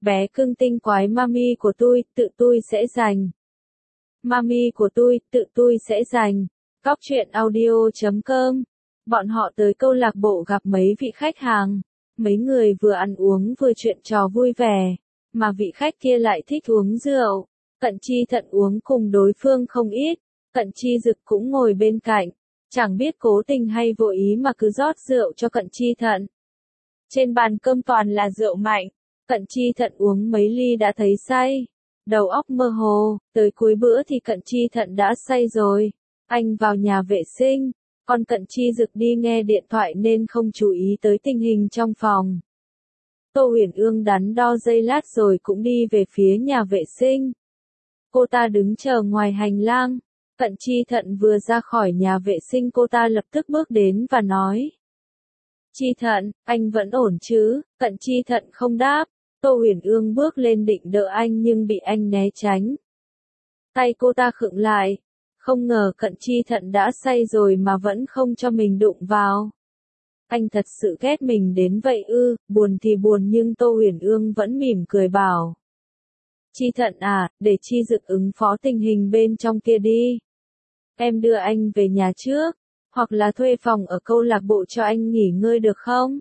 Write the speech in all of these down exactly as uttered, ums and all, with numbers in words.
bé cưng tinh quái mami của tôi, tự tôi sẽ giành. Mami của tôi, tự tôi sẽ giành. Cóc truyện audio chấm com. Bọn họ tới câu lạc bộ gặp mấy vị khách hàng. Mấy người vừa ăn uống vừa chuyện trò vui vẻ. Mà vị khách kia lại thích uống rượu. Cận Chi Thận uống cùng đối phương không ít. Cận Chi Dực cũng ngồi bên cạnh. Chẳng biết cố tình hay vô ý mà cứ rót rượu cho Cận Chi Thận. Trên bàn cơm toàn là rượu mạnh. Cận Chi Thận uống mấy ly đã thấy say. Đầu óc mơ hồ, tới cuối bữa thì Cận Chi Thận đã say rồi. Anh vào nhà vệ sinh, còn Cận Chi Dực đi nghe điện thoại nên không chú ý tới tình hình trong phòng. Tô Uyển Ương đắn đo giây lát rồi cũng đi về phía nhà vệ sinh. Cô ta đứng chờ ngoài hành lang. Cận Chi Thận vừa ra khỏi nhà vệ sinh cô ta lập tức bước đến và nói. Chi Thận, anh vẫn ổn chứ? Cận Chi Thận không đáp. Tô Uyển Ương bước lên định đỡ anh nhưng bị anh né tránh. Tay cô ta khựng lại. Không ngờ Cận Chi Thận đã say rồi mà vẫn không cho mình đụng vào. Anh thật sự ghét mình đến vậy ư? Buồn thì buồn nhưng Tô Uyển Ương vẫn mỉm cười bảo. Chi Thận à, để Chi Dực ứng phó tình hình bên trong kia đi. Em đưa anh về nhà trước, hoặc là thuê phòng ở câu lạc bộ cho anh nghỉ ngơi được không?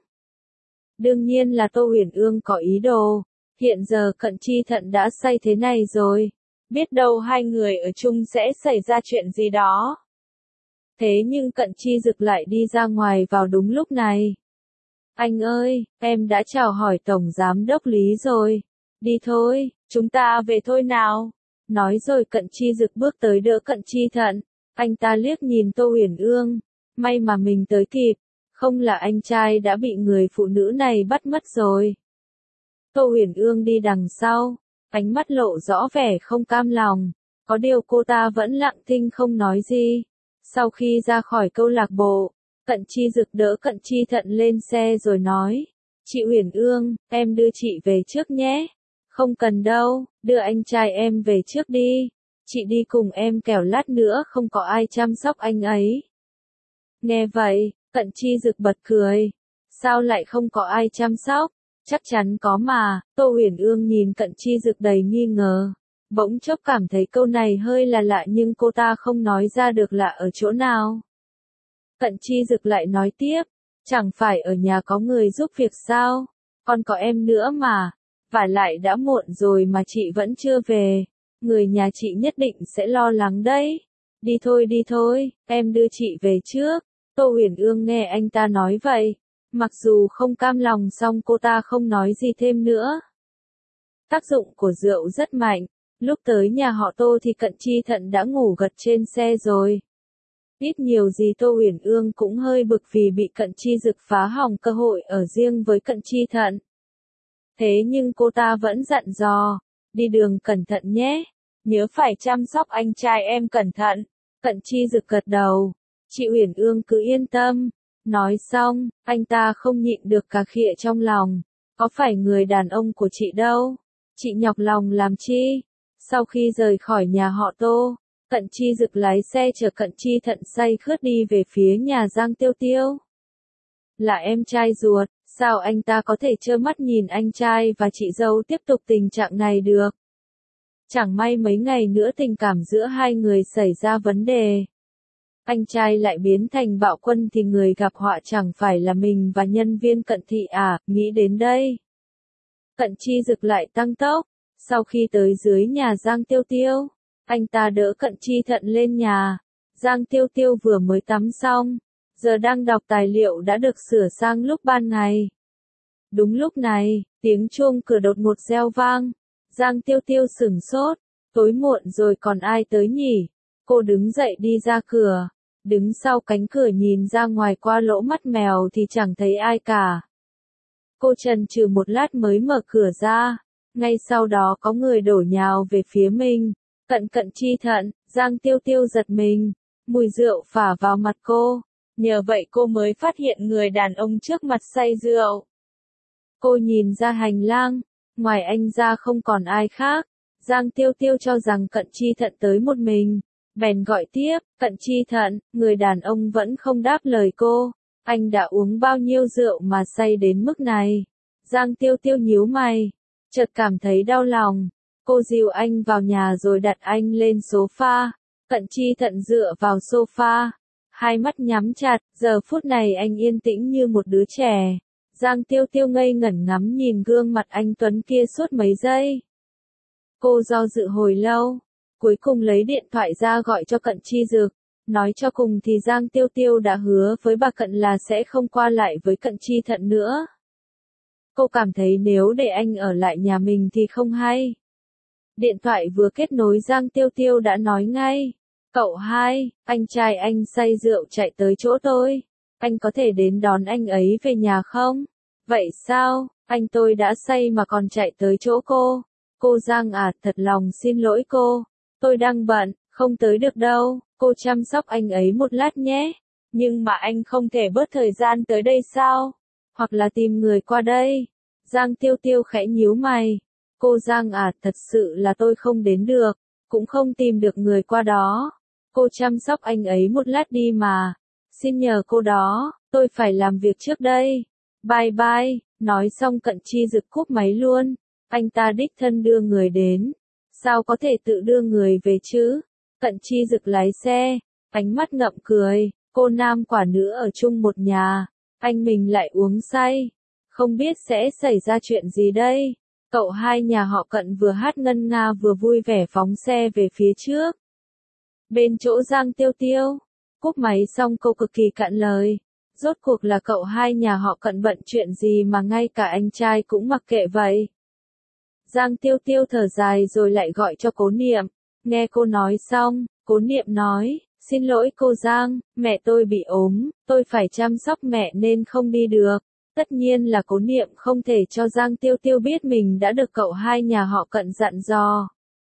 Đương nhiên là Tô Uyển Ương có ý đồ. Hiện giờ Cận Chi Thận đã say thế này rồi. Biết đâu hai người ở chung sẽ xảy ra chuyện gì đó. Thế nhưng Cận Chi Dực lại đi ra ngoài vào đúng lúc này. Anh ơi, em đã chào hỏi Tổng Giám Đốc Lý rồi. Đi thôi, chúng ta về thôi nào. Nói rồi Cận Chi Dực bước tới đỡ Cận Chi Thận. Anh ta liếc nhìn Tô Uyển Ương. May mà mình tới kịp. Không là anh trai đã bị người phụ nữ này bắt mất rồi. Tô Uyển Ương đi đằng sau. Ánh mắt lộ rõ vẻ không cam lòng. Có điều cô ta vẫn lặng thinh không nói gì. Sau khi ra khỏi câu lạc bộ, Cận Chi Dực đỡ Cận Chi Thận lên xe rồi nói. Chị Uyển Ương, em đưa chị về trước nhé. Không cần đâu, đưa anh trai em về trước đi. Chị đi cùng em kẻo lát nữa không có ai chăm sóc anh ấy. Nghe vậy, Cận Chi Dực bật cười. Sao lại không có ai chăm sóc? Chắc chắn có mà. Tô Uyển Ương nhìn Cận Chi Dực đầy nghi ngờ. Bỗng chốc cảm thấy câu này hơi là lạ nhưng cô ta không nói ra được lạ ở chỗ nào. Cận Chi Dực lại nói tiếp. Chẳng phải ở nhà có người giúp việc sao? Còn có em nữa mà. Vả lại đã muộn rồi mà chị vẫn chưa về. Người nhà chị nhất định sẽ lo lắng đấy. Đi thôi đi thôi, em đưa chị về trước. Tô Uyển Ương nghe anh ta nói vậy. Mặc dù không cam lòng song cô ta không nói gì thêm nữa. Tác dụng của rượu rất mạnh. Lúc tới nhà họ Tô thì Cận Chi Thận đã ngủ gật trên xe rồi. Ít nhiều gì Tô Uyển Ương cũng hơi bực vì bị Cận Chi Dực phá hỏng cơ hội ở riêng với Cận Chi Thận. Thế nhưng cô ta vẫn dặn dò. Đi đường cẩn thận nhé. Nhớ phải chăm sóc anh trai em cẩn thận. Cận Chi Dực gật đầu. Chị Uyển Ương cứ yên tâm. Nói xong, anh ta không nhịn được cà khịa trong lòng. Có phải người đàn ông của chị đâu. Chị nhọc lòng làm chi. Sau khi rời khỏi nhà họ Tô, Cận Chi Dực lái xe chở Cận Chi Thận say khướt đi về phía nhà Giang Tiêu Tiêu. Là em trai ruột, sao anh ta có thể trơ mắt nhìn anh trai và chị dâu tiếp tục tình trạng này được. Chẳng may mấy ngày nữa tình cảm giữa hai người xảy ra vấn đề. Anh trai lại biến thành bạo quân thì người gặp họa chẳng phải là mình và nhân viên Cận thị à, nghĩ đến đây. Cận Chi Dực lại tăng tốc. Sau khi tới dưới nhà Giang Tiêu Tiêu, anh ta đỡ Cận Chi Thận lên nhà. Giang Tiêu Tiêu vừa mới tắm xong, giờ đang đọc tài liệu đã được sửa sang lúc ban ngày. Đúng lúc này, tiếng chuông cửa đột ngột reo vang. Giang Tiêu Tiêu sửng sốt, tối muộn rồi còn ai tới nhỉ? Cô đứng dậy đi ra cửa, đứng sau cánh cửa nhìn ra ngoài qua lỗ mắt mèo thì chẳng thấy ai cả. Cô chần chừ một lát mới mở cửa ra. Ngay sau đó có người đổ nhào về phía mình. Cận Cận Chi Thận, Giang Tiêu Tiêu giật mình. Mùi rượu phả vào mặt cô. Nhờ vậy cô mới phát hiện người đàn ông trước mặt say rượu. Cô nhìn ra hành lang. Ngoài anh ra không còn ai khác. Giang Tiêu Tiêu cho rằng Cận Chi Thận tới một mình. Bèn gọi tiếp, Cận Chi Thận, người đàn ông vẫn không đáp lời cô. Anh đã uống bao nhiêu rượu mà say đến mức này? Giang Tiêu Tiêu nhíu mày. chợt cảm thấy đau lòng. Cô dìu anh vào nhà rồi đặt anh lên sofa. Cận Chi Thận dựa vào sofa, hai mắt nhắm chặt, giờ phút này anh yên tĩnh như một đứa trẻ. Giang Tiêu Tiêu ngây ngẩn ngắm nhìn gương mặt anh tuấn kia suốt mấy giây. Cô do dự hồi lâu, cuối cùng lấy điện thoại ra gọi cho Cận Chi Dực. Nói cho cùng thì Giang Tiêu Tiêu đã hứa với bà Cận là sẽ không qua lại với Cận Chi Thận nữa. Cô cảm thấy nếu để anh ở lại nhà mình thì không hay. Điện thoại vừa kết nối Giang Tiêu Tiêu đã nói ngay. Cậu hai, anh trai anh say rượu chạy tới chỗ tôi. Anh có thể đến đón anh ấy về nhà không? Vậy sao, anh tôi đã say mà còn chạy tới chỗ cô? Cô Giang à, thật lòng xin lỗi cô. Tôi đang bận, không tới được đâu. Cô chăm sóc anh ấy một lát nhé. Nhưng mà anh không thể bớt thời gian tới đây sao? Hoặc là tìm người qua đây. Giang Tiêu Tiêu khẽ nhíu mày. Cô Giang à, thật sự là tôi không đến được, cũng không tìm được người qua đó. Cô chăm sóc anh ấy một lát đi mà. Xin nhờ cô đó, tôi phải làm việc trước đây. Bye bye, nói xong Cận Chi Dực cúp máy luôn. Anh ta đích thân đưa người đến. Sao có thể tự đưa người về chứ? Cận Chi Dực lái xe, ánh mắt ngậm cười. Cô nam quả nữ ở chung một nhà, anh mình lại uống say. Không biết sẽ xảy ra chuyện gì đây? Cậu hai nhà họ Cận vừa hát ngân nga vừa vui vẻ phóng xe về phía trước. Bên chỗ Giang Tiêu Tiêu, cúp máy xong cô cực kỳ cạn lời. Rốt cuộc là cậu hai nhà họ Cận bận chuyện gì mà ngay cả anh trai cũng mặc kệ vậy. Giang Tiêu Tiêu thở dài rồi lại gọi cho Cố Niệm. Nghe cô nói xong, Cố Niệm nói, xin lỗi cô Giang, mẹ tôi bị ốm, tôi phải chăm sóc mẹ nên không đi được. Tất nhiên là Cố Niệm không thể cho Giang Tiêu Tiêu biết mình đã được cậu hai nhà họ Cận dặn dò.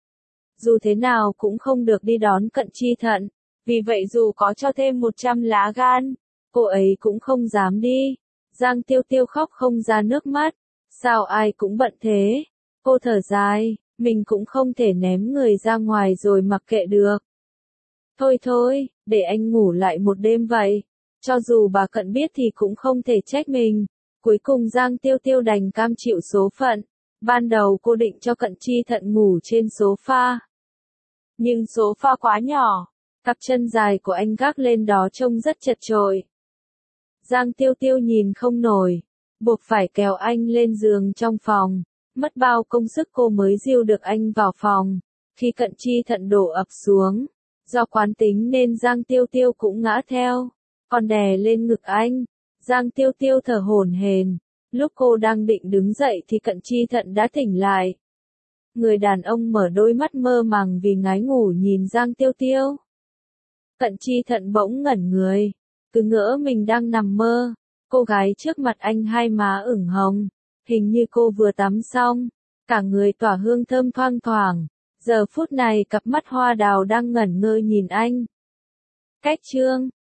Dù thế nào cũng không được đi đón Cận Chi Thận, vì vậy dù có cho thêm một trăm lá gan, cô ấy cũng không dám đi. Giang Tiêu Tiêu khóc không ra nước mắt, sao ai cũng bận thế. Cô thở dài, mình cũng không thể ném người ra ngoài rồi mặc kệ được. Thôi thôi, để anh ngủ lại một đêm vậy. Cho dù bà Cận biết thì cũng không thể trách mình. Cuối cùng Giang Tiêu Tiêu đành cam chịu số phận. Ban đầu cô định cho Cận Chi Thận ngủ trên sofa. Nhưng sofa quá nhỏ, cặp chân dài của anh gác lên đó trông rất chật chội. Giang Tiêu Tiêu nhìn không nổi, buộc phải kéo anh lên giường trong phòng. Mất bao công sức cô mới dìu được anh vào phòng. Khi Cận Chi Thận đổ ập xuống, do quán tính nên Giang Tiêu Tiêu cũng ngã theo, còn đè lên ngực anh. Giang Tiêu Tiêu thở hổn hển. Lúc cô đang định đứng dậy thì Cận Chi Thận đã tỉnh lại. Người đàn ông mở đôi mắt mơ màng vì ngái ngủ nhìn Giang Tiêu Tiêu. Cận Chi Thận bỗng ngẩn người, cứ ngỡ mình đang nằm mơ. Cô gái trước mặt anh hai má ửng hồng, hình như cô vừa tắm xong, cả người tỏa hương thơm thoang thoảng. Giờ phút này cặp mắt hoa đào đang ngẩn ngơ nhìn anh. Cách chương